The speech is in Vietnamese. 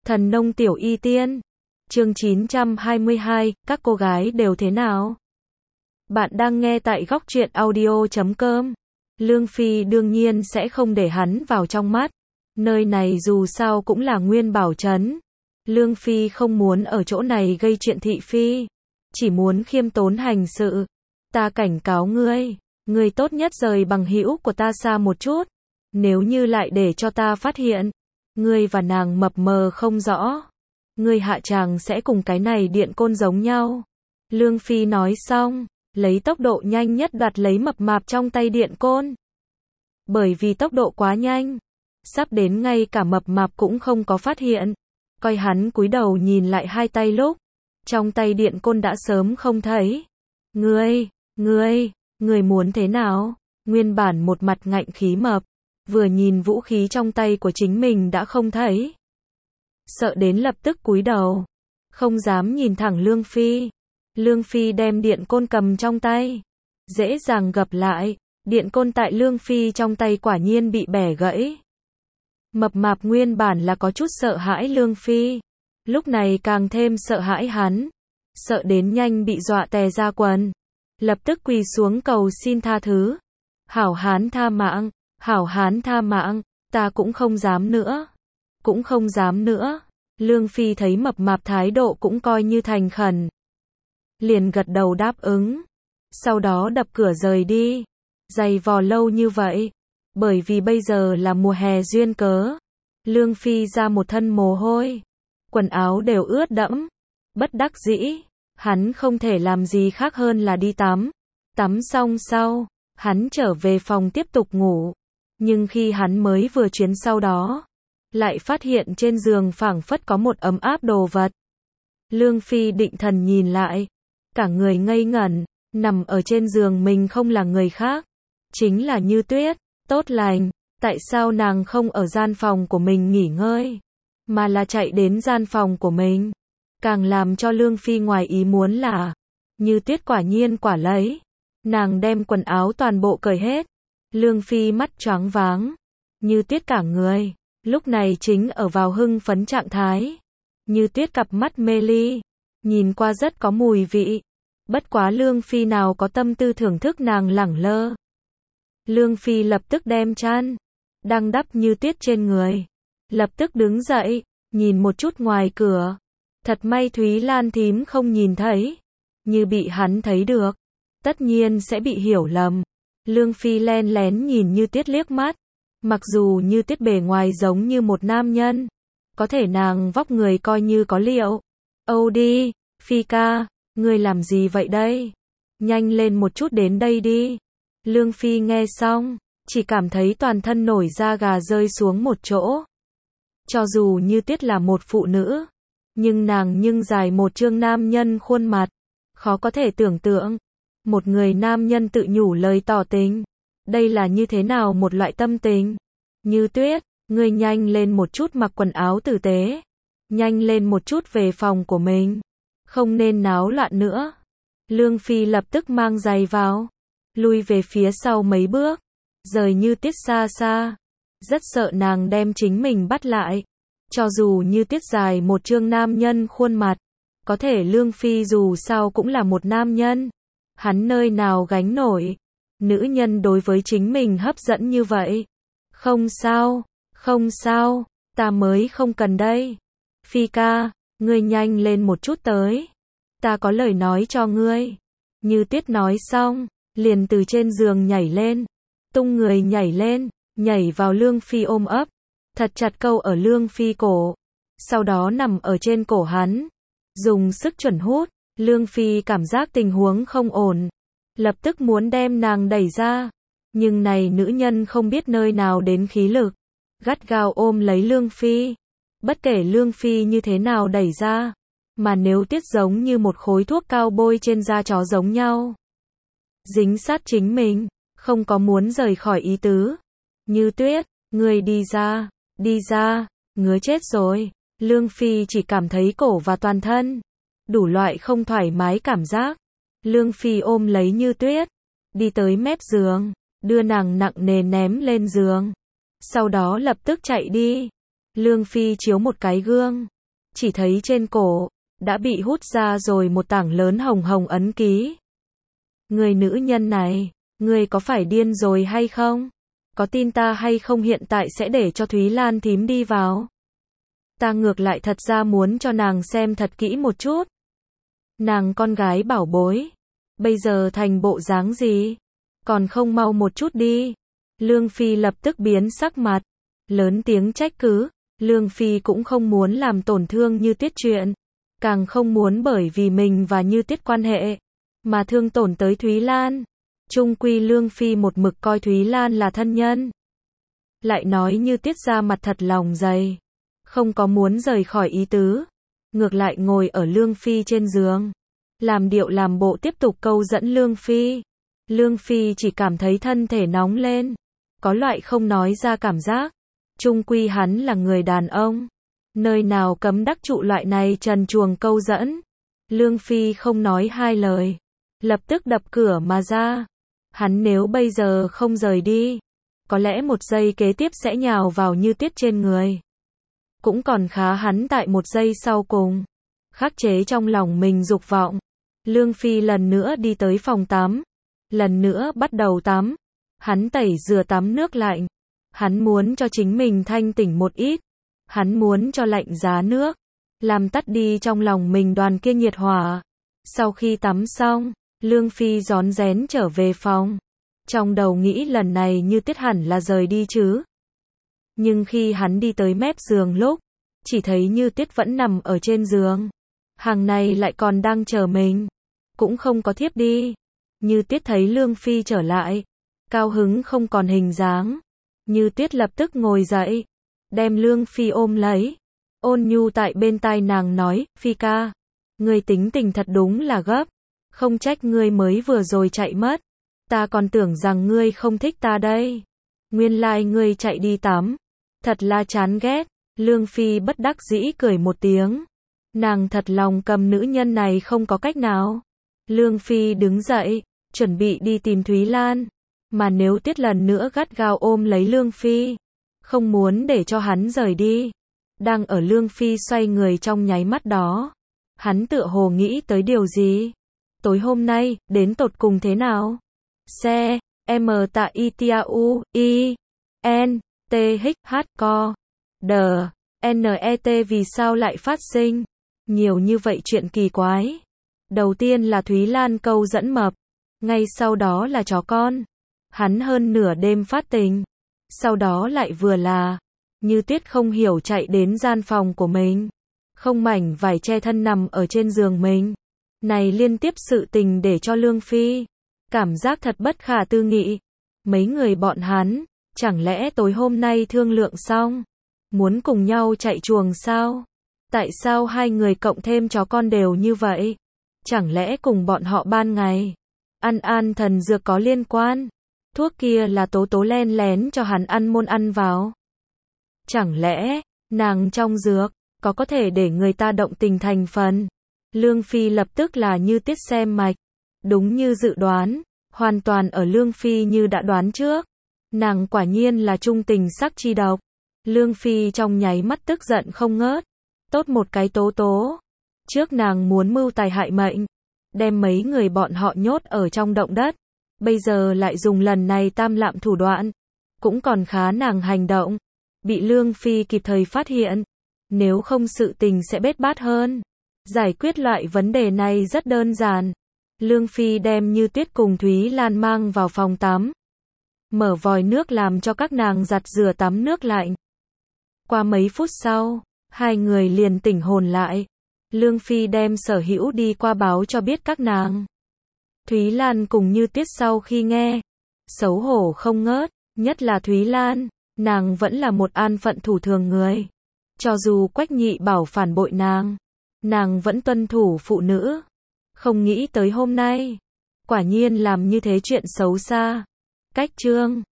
Thần nông tiểu y tiên. Chương 922, các cô gái đều thế nào? Bạn đang nghe tại góc truyện audio.com. Lương Phi đương nhiên sẽ không để hắn vào trong mắt. Nơi này dù sao cũng là Nguyên Bảo trấn. Lương Phi không muốn ở chỗ này gây chuyện thị phi. Chỉ muốn khiêm tốn hành sự. Ta cảnh cáo ngươi. Ngươi tốt nhất rời bằng hữu của ta xa một chút. Nếu như lại để cho ta phát hiện. Ngươi và nàng mập mờ không rõ. Ngươi hạ tràng sẽ cùng cái này điện côn giống nhau. Lương Phi nói xong, lấy tốc độ nhanh nhất đoạt lấy mập mạp trong tay điện côn. Bởi vì tốc độ quá nhanh, sắp đến ngay cả mập mạp cũng không có phát hiện. Coi hắn cúi đầu nhìn lại hai tay lúc, trong tay điện côn đã sớm không thấy. Ngươi muốn thế nào? Nguyên bản một mặt ngạnh khí mập, vừa nhìn vũ khí trong tay của chính mình đã không thấy. Sợ đến lập tức cúi đầu, không dám nhìn thẳng Lương Phi. Lương Phi đem điện côn cầm trong tay, dễ dàng gập lại, điện côn tại Lương Phi trong tay quả nhiên bị bẻ gãy. Mập mạp nguyên bản là có chút sợ hãi Lương Phi, lúc này càng thêm sợ hãi hắn, sợ đến nhanh bị dọa tè ra quần, lập tức quỳ xuống cầu xin tha thứ. Hảo hán tha mạng, hảo hán tha mạng, ta cũng không dám nữa. Cũng không dám nữa. Lương Phi thấy mập mạp thái độ cũng coi như thành khẩn, liền gật đầu đáp ứng. Sau đó đập cửa rời đi. Giày vò lâu như vậy, bởi vì bây giờ là mùa hè duyên cớ, Lương Phi ra một thân mồ hôi, quần áo đều ướt đẫm. Bất đắc dĩ, hắn không thể làm gì khác hơn là đi tắm. Tắm xong sau, hắn trở về phòng tiếp tục ngủ. Nhưng khi hắn mới vừa chuyến sau đó, lại phát hiện trên giường phảng phất có một ấm áp đồ vật. Lương Phi định thần nhìn lại, cả người ngây ngẩn, nằm ở trên giường mình không là người khác, chính là Như Tuyết. Tốt lành, tại sao nàng không ở gian phòng của mình nghỉ ngơi, mà là chạy đến gian phòng của mình? Càng làm cho Lương Phi ngoài ý muốn là, Như Tuyết quả nhiên quả lấy. Nàng đem quần áo toàn bộ cởi hết. Lương Phi mắt choáng váng. Như Tuyết cả người lúc này chính ở vào hưng phấn trạng thái. Như Tuyết cặp mắt mê ly, nhìn qua rất có mùi vị. Bất quá Lương Phi nào có tâm tư thưởng thức nàng lẳng lơ. Lương Phi lập tức đem chăn đang đắp Như Tuyết trên người, lập tức đứng dậy, nhìn một chút ngoài cửa. Thật may Thúy Lan thím không nhìn thấy, như bị hắn thấy được, tất nhiên sẽ bị hiểu lầm. Lương Phi len lén nhìn Như Tuyết liếc mắt. Mặc dù Như Tuyết bề ngoài giống như một nam nhân, có thể nàng vóc người coi như có liệu. Âu đi, Phi ca, ngươi làm gì vậy đây? Nhanh lên một chút đến đây đi. Lương Phi nghe xong, chỉ cảm thấy toàn thân nổi da gà rơi xuống một chỗ. Cho dù Như Tuyết là một phụ nữ, nhưng nàng dài một trương nam nhân khuôn mặt. Khó có thể tưởng tượng, một người nam nhân tự nhủ lời tỏ tình. Đây là như thế nào một loại tâm tình? Như Tuyết, ngươi nhanh lên một chút mặc quần áo tử tế. Nhanh lên một chút về phòng của mình. Không nên náo loạn nữa. Lương Phi lập tức mang giày vào, lui về phía sau mấy bước, rời Như Tuyết xa xa. Rất sợ nàng đem chính mình bắt lại. Cho dù Như Tuyết dài một trương nam nhân khuôn mặt, có thể Lương Phi dù sao cũng là một nam nhân. Hắn nơi nào gánh nổi. Nữ nhân đối với chính mình hấp dẫn như vậy. Không sao, ta mới không cần đây. Phi ca, ngươi nhanh lên một chút tới. Ta có lời nói cho ngươi. Như Tuyết nói xong, liền từ trên giường nhảy lên, tung người nhảy lên, nhảy vào Lương Phi ôm ấp, thật chặt câu ở Lương Phi cổ, sau đó nằm ở trên cổ hắn, dùng sức chuẩn hút. Lương Phi cảm giác tình huống không ổn, lập tức muốn đem nàng đẩy ra, nhưng này nữ nhân không biết nơi nào đến khí lực, gắt gao ôm lấy Lương Phi. Bất kể Lương Phi như thế nào đẩy ra, mà nếu Tuyết giống như một khối thuốc cao bôi trên da chó giống nhau, dính sát chính mình, không có muốn rời khỏi ý tứ. Như Tuyết, ngươi đi ra, ngứa chết rồi. Lương Phi chỉ cảm thấy cổ và toàn thân đủ loại không thoải mái cảm giác. Lương Phi ôm lấy Như Tuyết, đi tới mép giường, đưa nàng nặng nề ném lên giường, sau đó lập tức chạy đi. Lương Phi chiếu một cái gương, chỉ thấy trên cổ đã bị hút ra rồi một tảng lớn hồng hồng ấn ký. Người nữ nhân này, người có phải điên rồi hay không? Có tin ta hay không hiện tại sẽ để cho Thúy Lan thím đi vào? Ta ngược lại thật ra muốn cho nàng xem thật kỹ một chút. Nàng con gái bảo bối, bây giờ thành bộ dáng gì? Còn không mau một chút đi. Lương Phi lập tức biến sắc mặt, lớn tiếng trách cứ. Lương Phi cũng không muốn làm tổn thương Như Tuyết chuyện, càng không muốn bởi vì mình và Như Tuyết quan hệ mà thương tổn tới Thúy Lan. Chung quy Lương Phi một mực coi Thúy Lan là thân nhân. Lại nói Như Tuyết ra mặt thật lòng dày, không có muốn rời khỏi ý tứ, ngược lại ngồi ở Lương Phi trên giường, làm điệu làm bộ tiếp tục câu dẫn Lương Phi. Lương Phi chỉ cảm thấy thân thể nóng lên, có loại không nói ra cảm giác. Chung quy hắn là người đàn ông, nơi nào cấm đắc trụ loại này trần truồng câu dẫn. Lương Phi không nói hai lời, lập tức đập cửa mà ra. Hắn nếu bây giờ không rời đi, có lẽ một giây kế tiếp sẽ nhào vào Như Tuyết trên người. Cũng còn khá hắn tại một giây sau cùng khắc chế trong lòng mình dục vọng. Lương Phi lần nữa đi tới phòng tắm, lần nữa bắt đầu tắm. Hắn tẩy rửa tắm nước lạnh, hắn muốn cho chính mình thanh tỉnh một ít, hắn muốn cho lạnh giá nước, làm tắt đi trong lòng mình đoàn kia nhiệt hỏa. Sau khi tắm xong, Lương Phi rón rén trở về phòng, trong đầu nghĩ lần này Như Tuyết hẳn là rời đi chứ. Nhưng khi hắn đi tới mép giường lúc, chỉ thấy Như Tuyết vẫn nằm ở trên giường. Hàng này lại còn đang chờ mình, cũng không có thiếp đi. Như Tuyết thấy Lương Phi trở lại, cao hứng không còn hình dáng. Như Tuyết lập tức ngồi dậy, đem Lương Phi ôm lấy, ôn nhu tại bên tai nàng nói, Phi ca, ngươi tính tình thật đúng là gấp, không trách ngươi mới vừa rồi chạy mất, ta còn tưởng rằng ngươi không thích ta đây, nguyên lai ngươi chạy đi tắm, thật là chán ghét. Lương Phi bất đắc dĩ cười một tiếng, nàng thật lòng cầm nữ nhân này không có cách nào. Lương Phi đứng dậy, chuẩn bị đi tìm Thúy Lan, mà nếu Tuyết lần nữa gắt gao ôm lấy Lương Phi, không muốn để cho hắn rời đi. Đang ở Lương Phi xoay người trong nháy mắt đó, hắn tựa hồ nghĩ tới điều gì. Tối hôm nay, đến tột cùng thế nào? Xe, M tạ I T A U, I, N, T H H co, D, N E T vì sao lại phát sinh nhiều như vậy chuyện kỳ quái. Đầu tiên là Thúy Lan câu dẫn mập, ngay sau đó là chó con. Hắn hơn nửa đêm phát tình, sau đó lại vừa là Như Tuyết không hiểu chạy đến gian phòng của mình, không mảnh vải che thân nằm ở trên giường mình. Này liên tiếp sự tình để cho Lương Phi cảm giác thật bất khả tư nghị. Mấy người bọn hắn, chẳng lẽ tối hôm nay thương lượng xong, muốn cùng nhau chạy chuồng sao? Tại sao hai người cộng thêm chó con đều như vậy? Chẳng lẽ cùng bọn họ ban ngày ăn an thần dược có liên quan? Thuốc kia là Tố Tố len lén cho hắn ăn môn ăn vào. Chẳng lẽ, nàng trong dược, có thể để người ta động tình thành phần? Lương Phi lập tức là Như Tuyết xem mạch. Đúng như dự đoán, hoàn toàn ở Lương Phi như đã đoán trước. Nàng quả nhiên là trung tình sắc chi độc. Lương Phi trong nháy mắt tức giận không ngớt. Tốt một cái Tố Tố. Trước nàng muốn mưu tài hại mệnh, đem mấy người bọn họ nhốt ở trong động đất. Bây giờ lại dùng lần này tam lạm thủ đoạn. Cũng còn khá nàng hành động, bị Lương Phi kịp thời phát hiện. Nếu không sự tình sẽ bết bát hơn. Giải quyết loại vấn đề này rất đơn giản. Lương Phi đem Như Tuyết cùng Thúy Lan mang vào phòng tắm, mở vòi nước làm cho các nàng giặt rửa tắm nước lạnh. Qua mấy phút sau, hai người liền tỉnh hồn lại. Lương Phi đem sở hữu đi qua báo cho biết các nàng. Thúy Lan cùng Như Tuyết sau khi nghe, xấu hổ không ngớt, nhất là Thúy Lan, nàng vẫn là một an phận thủ thường người. Cho dù Quách Nhị bảo phản bội nàng vẫn tuân thủ phụ nữ. Không nghĩ tới hôm nay, quả nhiên làm như thế chuyện xấu xa. Cách chương